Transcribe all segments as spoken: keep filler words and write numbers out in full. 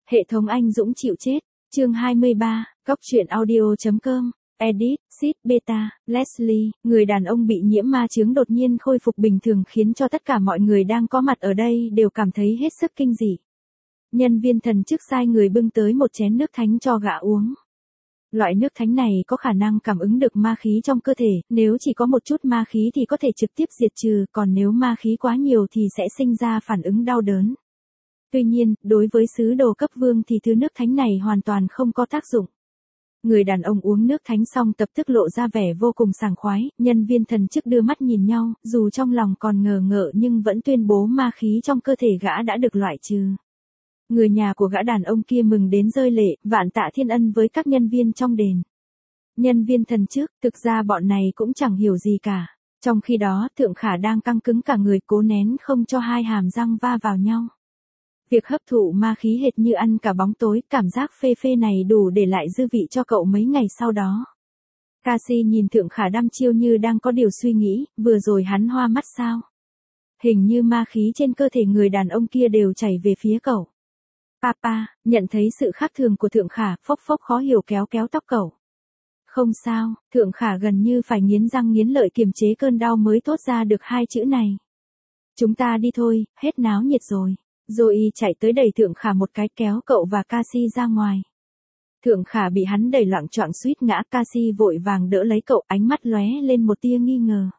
Hệ thống anh dũng chịu chết, chương hai mươi ba, Cóc truyện audio chấm com, edit, Sid Beta, Leslie, người đàn ông bị nhiễm ma chướng đột nhiên khôi phục bình thường khiến cho tất cả mọi người đang có mặt ở đây đều cảm thấy hết sức kinh dị. Nhân viên thần chức sai người bưng tới một chén nước thánh cho gã uống. Loại nước thánh này có khả năng cảm ứng được ma khí trong cơ thể, nếu chỉ có một chút ma khí thì có thể trực tiếp diệt trừ, còn nếu ma khí quá nhiều thì sẽ sinh ra phản ứng đau đớn. Tuy nhiên, đối với sứ đồ cấp vương thì thứ nước thánh này hoàn toàn không có tác dụng. Người đàn ông uống nước thánh xong lập tức lộ ra vẻ vô cùng sảng khoái, nhân viên thần chức đưa mắt nhìn nhau, dù trong lòng còn ngờ ngợ nhưng vẫn tuyên bố ma khí trong cơ thể gã đã được loại trừ. Người nhà của gã đàn ông kia mừng đến rơi lệ, vạn tạ thiên ân với các nhân viên trong đền. Nhân viên thần chức, thực ra bọn này cũng chẳng hiểu gì cả. Trong khi đó, Thượng Khả đang căng cứng cả người cố nén không cho hai hàm răng va vào nhau. Việc hấp thụ ma khí hệt như ăn cả bóng tối, cảm giác phê phê này đủ để lại dư vị cho cậu mấy ngày sau đó. Cassie nhìn Thượng Khả đăm chiêu như đang có điều suy nghĩ, vừa rồi hắn hoa mắt sao? Hình như ma khí trên cơ thể người đàn ông kia đều chảy về phía cậu. Papa, nhận thấy sự khác thường của Thượng Khả, phốc phốc khó hiểu kéo kéo tóc cậu. Không sao, Thượng Khả gần như phải nghiến răng nghiến lợi kiềm chế cơn đau mới thốt ra được hai chữ này. Chúng ta đi thôi, hết náo nhiệt rồi. Zoe chạy tới đẩy Thượng Khả một cái kéo cậu và Cassie ra ngoài. Thượng Khả bị hắn đẩy loạng choạng suýt ngã, Cassie vội vàng đỡ lấy cậu, ánh mắt lóe lên một tia nghi ngờ.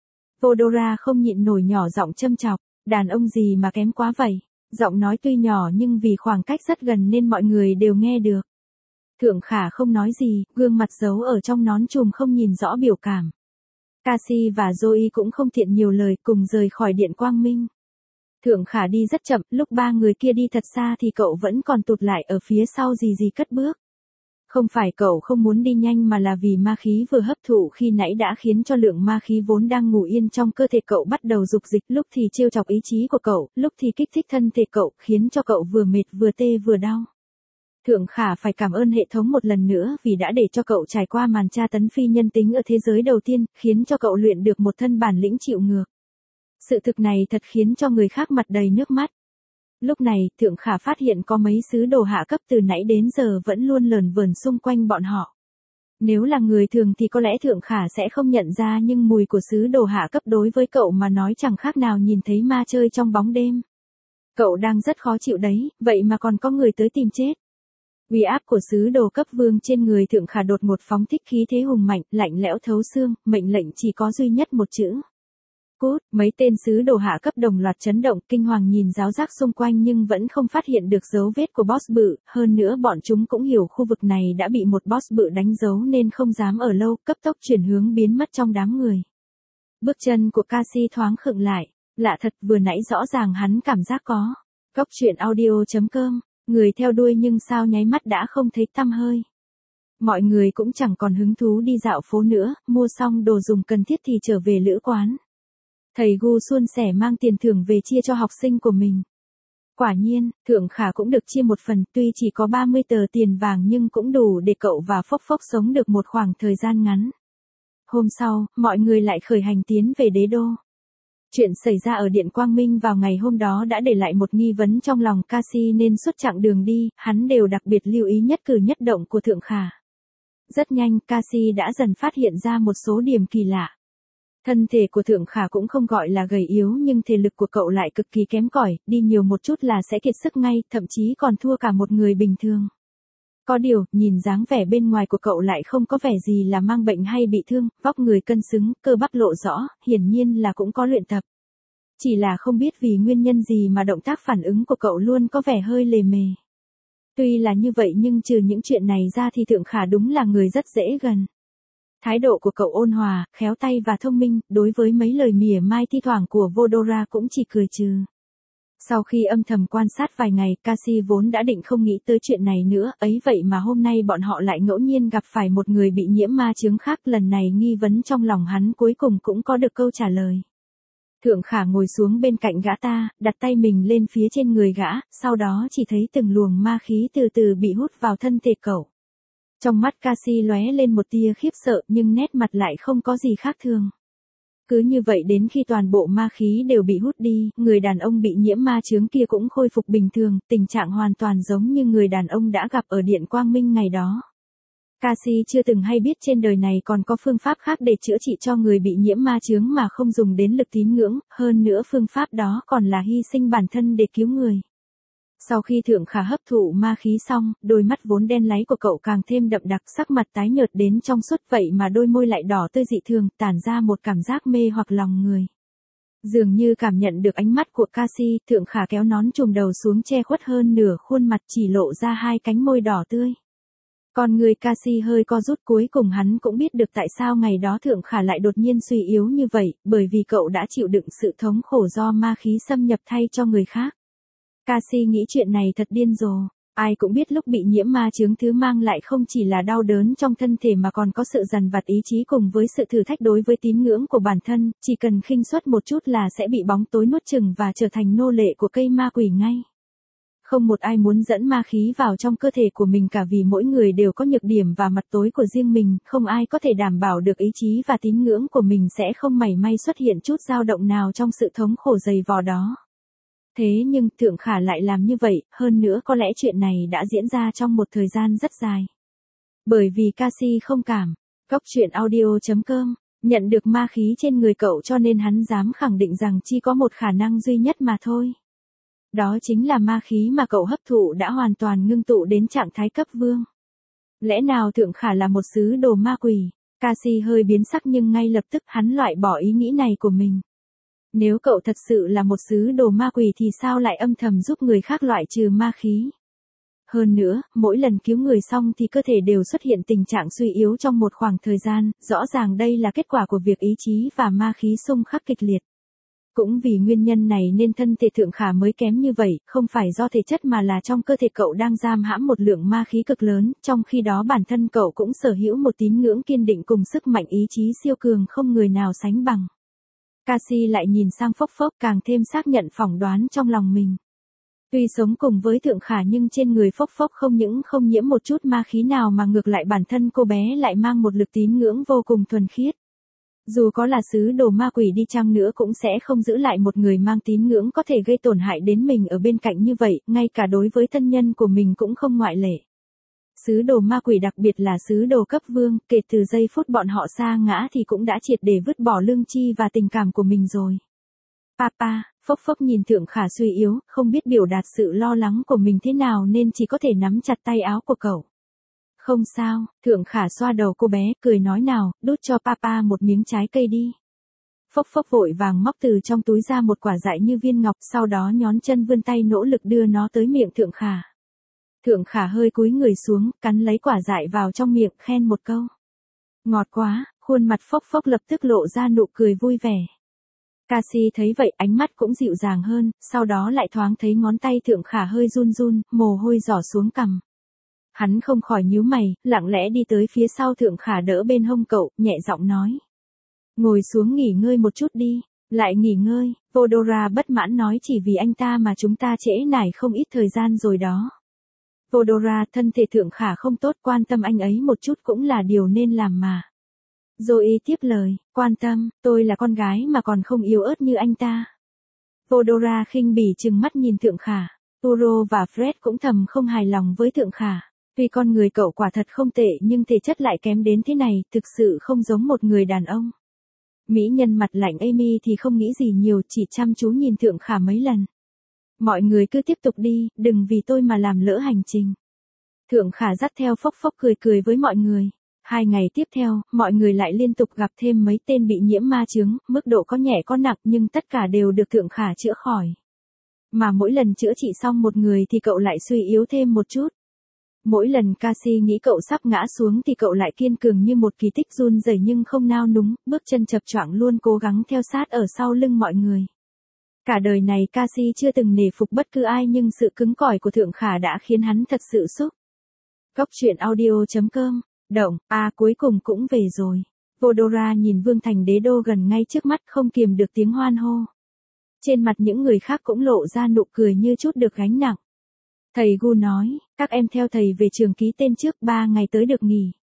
Vodora không nhịn nổi nhỏ giọng châm chọc, đàn ông gì mà kém quá vậy. Giọng nói tuy nhỏ nhưng vì khoảng cách rất gần nên mọi người đều nghe được. Thượng Khả không nói gì, gương mặt giấu ở trong nón trùm không nhìn rõ biểu cảm. Cassie và Zoe cũng không tiện nhiều lời, cùng rời khỏi điện quang minh. Thượng Khả đi rất chậm, lúc ba người kia đi thật xa thì cậu vẫn còn tụt lại ở phía sau gì gì cất bước. Không phải cậu không muốn đi nhanh mà là vì ma khí vừa hấp thụ khi nãy đã khiến cho lượng ma khí vốn đang ngủ yên trong cơ thể cậu bắt đầu dục dịch, lúc thì trêu chọc ý chí của cậu, lúc thì kích thích thân thể cậu, khiến cho cậu vừa mệt vừa tê vừa đau. Thượng Khả phải cảm ơn hệ thống một lần nữa vì đã để cho cậu trải qua màn tra tấn phi nhân tính ở thế giới đầu tiên, khiến cho cậu luyện được một thân bản lĩnh chịu ngược. Sự thực này thật khiến cho người khác mặt đầy nước mắt. Lúc này, Thượng Khả phát hiện có mấy sứ đồ hạ cấp từ nãy đến giờ vẫn luôn lờn vờn xung quanh bọn họ. Nếu là người thường thì có lẽ Thượng Khả sẽ không nhận ra, nhưng mùi của sứ đồ hạ cấp đối với cậu mà nói chẳng khác nào nhìn thấy ma chơi trong bóng đêm. Cậu đang rất khó chịu đấy, vậy mà còn có người tới tìm chết. Uy áp của sứ đồ cấp vương trên người Thượng Khả đột ngột phóng thích khí thế hùng mạnh, lạnh lẽo thấu xương, mệnh lệnh chỉ có duy nhất một chữ. Cút, mấy tên sứ đồ hạ cấp đồng loạt chấn động, kinh hoàng nhìn ráo rác xung quanh nhưng vẫn không phát hiện được dấu vết của boss bự, hơn nữa bọn chúng cũng hiểu khu vực này đã bị một boss bự đánh dấu nên không dám ở lâu, cấp tốc chuyển hướng biến mất trong đám người. Bước chân của Cassie thoáng khựng lại, lạ thật, vừa nãy rõ ràng hắn cảm giác có. Cóc truyện audio chấm com, người theo đuôi nhưng sao nháy mắt đã không thấy tăm hơi. Mọi người cũng chẳng còn hứng thú đi dạo phố nữa, mua xong đồ dùng cần thiết thì trở về lữ quán. Thầy Gu suôn sẻ mang tiền thưởng về chia cho học sinh của mình. Quả nhiên, Thượng Khả cũng được chia một phần, tuy chỉ có ba mươi tờ tiền vàng nhưng cũng đủ để cậu và Phốc Phốc sống được một khoảng thời gian ngắn. Hôm sau, mọi người lại khởi hành tiến về đế đô. Chuyện xảy ra ở Điện Quang Minh vào ngày hôm đó đã để lại một nghi vấn trong lòng Cassie nên suốt chặng đường đi, hắn đều đặc biệt lưu ý nhất cử nhất động của Thượng Khả. Rất nhanh, Cassie đã dần phát hiện ra một số điểm kỳ lạ. Thân thể của Thượng Khả cũng không gọi là gầy yếu nhưng thể lực của cậu lại cực kỳ kém cỏi, đi nhiều một chút là sẽ kiệt sức ngay, thậm chí còn thua cả một người bình thường. Có điều, nhìn dáng vẻ bên ngoài của cậu lại không có vẻ gì là mang bệnh hay bị thương, vóc người cân xứng, cơ bắp lộ rõ, hiển nhiên là cũng có luyện tập. Chỉ là không biết vì nguyên nhân gì mà động tác phản ứng của cậu luôn có vẻ hơi lề mề. Tuy là như vậy nhưng trừ những chuyện này ra thì Thượng Khả đúng là người rất dễ gần. Thái độ của cậu ôn hòa, khéo tay và thông minh, đối với mấy lời mỉa mai thi thoảng của Vodora cũng chỉ cười trừ. Sau khi âm thầm quan sát vài ngày, Cassie vốn đã định không nghĩ tới chuyện này nữa, ấy vậy mà hôm nay bọn họ lại ngẫu nhiên gặp phải một người bị nhiễm ma chướng khác, lần này nghi vấn trong lòng hắn cuối cùng cũng có được câu trả lời. Thượng Khả ngồi xuống bên cạnh gã ta, đặt tay mình lên phía trên người gã, sau đó chỉ thấy từng luồng ma khí từ từ bị hút vào thân thể cậu. Trong mắt Cassie lóe lên một tia khiếp sợ nhưng nét mặt lại không có gì khác thường. Cứ như vậy đến khi toàn bộ ma khí đều bị hút đi, người đàn ông bị nhiễm ma chướng kia cũng khôi phục bình thường, tình trạng hoàn toàn giống như người đàn ông đã gặp ở Điện Quang Minh ngày đó. Cassie chưa từng hay biết trên đời này còn có phương pháp khác để chữa trị cho người bị nhiễm ma chướng mà không dùng đến lực tín ngưỡng, hơn nữa phương pháp đó còn là hy sinh bản thân để cứu người. Sau khi Thượng Khả hấp thụ ma khí xong, đôi mắt vốn đen láy của cậu càng thêm đậm đặc, sắc mặt tái nhợt đến trong suốt, vậy mà đôi môi lại đỏ tươi dị thường, tản ra một cảm giác mê hoặc lòng người. Dường như cảm nhận được ánh mắt của Cassie, Thượng Khả kéo nón trùm đầu xuống che khuất hơn nửa khuôn mặt, chỉ lộ ra hai cánh môi đỏ tươi. Còn người Cassie hơi co rút, cuối cùng hắn cũng biết được tại sao ngày đó Thượng Khả lại đột nhiên suy yếu như vậy, bởi vì cậu đã chịu đựng sự thống khổ do ma khí xâm nhập thay cho người khác. Cassie nghĩ chuyện này thật điên rồ. Ai cũng biết lúc bị nhiễm ma chướng thứ mang lại không chỉ là đau đớn trong thân thể mà còn có sự dằn vặt ý chí cùng với sự thử thách đối với tín ngưỡng của bản thân, chỉ cần khinh suất một chút là sẽ bị bóng tối nuốt chửng và trở thành nô lệ của cây ma quỷ ngay. Không một ai muốn dẫn ma khí vào trong cơ thể của mình cả, vì mỗi người đều có nhược điểm và mặt tối của riêng mình, không ai có thể đảm bảo được ý chí và tín ngưỡng của mình sẽ không mảy may xuất hiện chút dao động nào trong sự thống khổ dày vò đó. Thế nhưng Thượng Khả lại làm như vậy, hơn nữa có lẽ chuyện này đã diễn ra trong một thời gian rất dài. Bởi vì Cassie không cảm, Cóc Truyện Audio chấm com, nhận được ma khí trên người cậu cho nên hắn dám khẳng định rằng chỉ có một khả năng duy nhất mà thôi. Đó chính là ma khí mà cậu hấp thụ đã hoàn toàn ngưng tụ đến trạng thái cấp vương. Lẽ nào Thượng Khả là một sứ đồ ma quỷ? Cassie hơi biến sắc nhưng ngay lập tức hắn loại bỏ ý nghĩ này của mình. Nếu cậu thật sự là một sứ đồ ma quỷ thì sao lại âm thầm giúp người khác loại trừ ma khí? Hơn nữa, mỗi lần cứu người xong thì cơ thể đều xuất hiện tình trạng suy yếu trong một khoảng thời gian, rõ ràng đây là kết quả của việc ý chí và ma khí xung khắc kịch liệt. Cũng vì nguyên nhân này nên thân thể Thượng Khả mới kém như vậy, không phải do thể chất mà là trong cơ thể cậu đang giam hãm một lượng ma khí cực lớn, trong khi đó bản thân cậu cũng sở hữu một tín ngưỡng kiên định cùng sức mạnh ý chí siêu cường không người nào sánh bằng. Cassie lại nhìn sang Phốc Phốc, càng thêm xác nhận phỏng đoán trong lòng mình. Tuy sống cùng với Thượng Khả nhưng trên người Phốc Phốc không những không nhiễm một chút ma khí nào mà ngược lại bản thân cô bé lại mang một lực tín ngưỡng vô cùng thuần khiết. Dù có là sứ đồ ma quỷ đi chăng nữa cũng sẽ không giữ lại một người mang tín ngưỡng có thể gây tổn hại đến mình ở bên cạnh như vậy, ngay cả đối với thân nhân của mình cũng không ngoại lệ. Sứ đồ ma quỷ đặc biệt là sứ đồ cấp vương, kể từ giây phút bọn họ sa ngã thì cũng đã triệt để vứt bỏ lương tri và tình cảm của mình rồi. Papa, Phốc Phốc nhìn Thượng Khả suy yếu, không biết biểu đạt sự lo lắng của mình thế nào nên chỉ có thể nắm chặt tay áo của cậu. Không sao, Thượng Khả xoa đầu cô bé, cười nói nào, đút cho Papa một miếng trái cây đi. Phốc Phốc vội vàng móc từ trong túi ra một quả dại như viên ngọc, sau đó nhón chân vươn tay nỗ lực đưa nó tới miệng Thượng Khả. Thượng Khả hơi cúi người xuống, cắn lấy quả dại vào trong miệng, khen một câu. Ngọt quá, khuôn mặt Phốc Phốc lập tức lộ ra nụ cười vui vẻ. Cassie thấy vậy ánh mắt cũng dịu dàng hơn, sau đó lại thoáng thấy ngón tay Thượng Khả hơi run run, mồ hôi rỏ xuống cằm. Hắn không khỏi nhíu mày, lặng lẽ đi tới phía sau Thượng Khả đỡ bên hông cậu, nhẹ giọng nói. Ngồi xuống nghỉ ngơi một chút đi. Lại nghỉ ngơi, Vodora bất mãn nói, chỉ vì anh ta mà chúng ta trễ nải không ít thời gian rồi đó. Vodora, thân thể Thượng Khả không tốt, quan tâm anh ấy một chút cũng là điều nên làm mà. Zoe tiếp lời, quan tâm, tôi là con gái mà còn không yếu ớt như anh ta. Vodora khinh bỉ trừng mắt nhìn Thượng Khả. Turo và Fred cũng thầm không hài lòng với Thượng Khả. Tuy con người cậu quả thật không tệ nhưng thể chất lại kém đến thế này, thực sự không giống một người đàn ông. Mỹ nhân mặt lạnh Amy thì không nghĩ gì nhiều, chỉ chăm chú nhìn Thượng Khả mấy lần. Mọi người cứ tiếp tục đi, đừng vì tôi mà làm lỡ hành trình. Thượng Khả dắt theo Phốc Phốc cười cười với mọi người. Hai ngày tiếp theo, mọi người lại liên tục gặp thêm mấy tên bị nhiễm ma chướng, mức độ có nhẹ có nặng nhưng tất cả đều được Thượng Khả chữa khỏi. Mà mỗi lần chữa trị xong một người thì cậu lại suy yếu thêm một chút. Mỗi lần Cassie nghĩ cậu sắp ngã xuống thì cậu lại kiên cường như một kỳ tích, run rẩy nhưng không nao núng, bước chân chập choạng luôn cố gắng theo sát ở sau lưng mọi người. Cả đời này Cassie chưa từng nể phục bất cứ ai nhưng sự cứng cỏi của Thượng Khả đã khiến hắn thật sự xúc. Cóc Truyện Audio chấm com, động, à cuối cùng cũng về rồi. Vodora nhìn Vương Thành Đế Đô gần ngay trước mắt không kiềm được tiếng hoan hô. Trên mặt những người khác cũng lộ ra nụ cười như chút được gánh nặng. Thầy Gu nói, các em theo thầy về trường ký tên trước, ba ngày tới được nghỉ.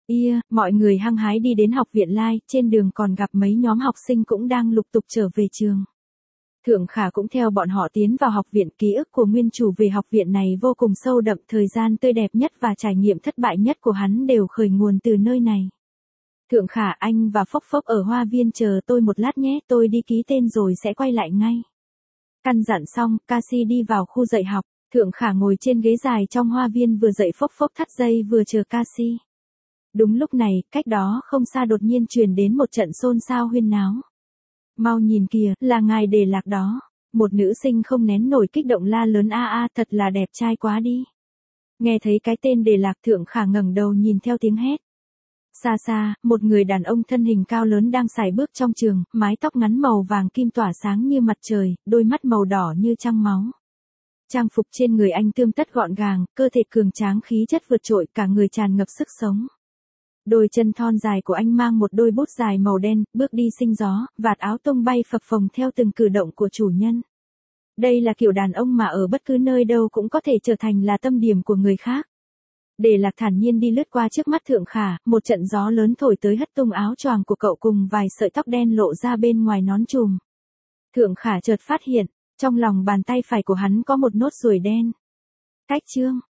Yeah, mọi người hăng hái đi đến học viện Lai, trên đường còn gặp mấy nhóm học sinh cũng đang lục tục trở về trường. Thượng Khả cũng theo bọn họ tiến vào học viện, ký ức của nguyên chủ về học viện này vô cùng sâu đậm, thời gian tươi đẹp nhất và trải nghiệm thất bại nhất của hắn đều khởi nguồn từ nơi này. Thượng Khả, anh và Phốc Phốc ở hoa viên chờ tôi một lát nhé, tôi đi ký tên rồi sẽ quay lại ngay. Căn dặn xong, Cassie đi vào khu dạy học, Thượng Khả ngồi trên ghế dài trong hoa viên vừa dạy Phốc Phốc thắt dây vừa chờ Cassie. Đúng lúc này, cách đó không xa đột nhiên truyền đến một trận xôn xao huyên náo. Mau nhìn kìa, là ngài Đề Lạc đó. Một nữ sinh không nén nổi kích động la lớn a a, thật là đẹp trai quá đi. Nghe thấy cái tên Đề Lạc, Thượng Khả ngẩng đầu nhìn theo tiếng hét. Xa xa, một người đàn ông thân hình cao lớn đang sải bước trong trường, mái tóc ngắn màu vàng kim tỏa sáng như mặt trời, đôi mắt màu đỏ như trăng máu. Trang phục trên người anh tươm tất gọn gàng, cơ thể cường tráng khí chất vượt trội, cả người tràn ngập sức sống. Đôi chân thon dài của anh mang một đôi bút dài màu đen, bước đi sinh gió, vạt áo tung bay phập phồng theo từng cử động của chủ nhân. Đây là kiểu đàn ông mà ở bất cứ nơi đâu cũng có thể trở thành là tâm điểm của người khác. Đề Lạc thản nhiên đi lướt qua trước mắt Thượng Khả, một trận gió lớn thổi tới hất tung áo choàng của cậu cùng vài sợi tóc đen lộ ra bên ngoài nón trùm. Thượng Khả chợt phát hiện, trong lòng bàn tay phải của hắn có một nốt ruồi đen. Cách chương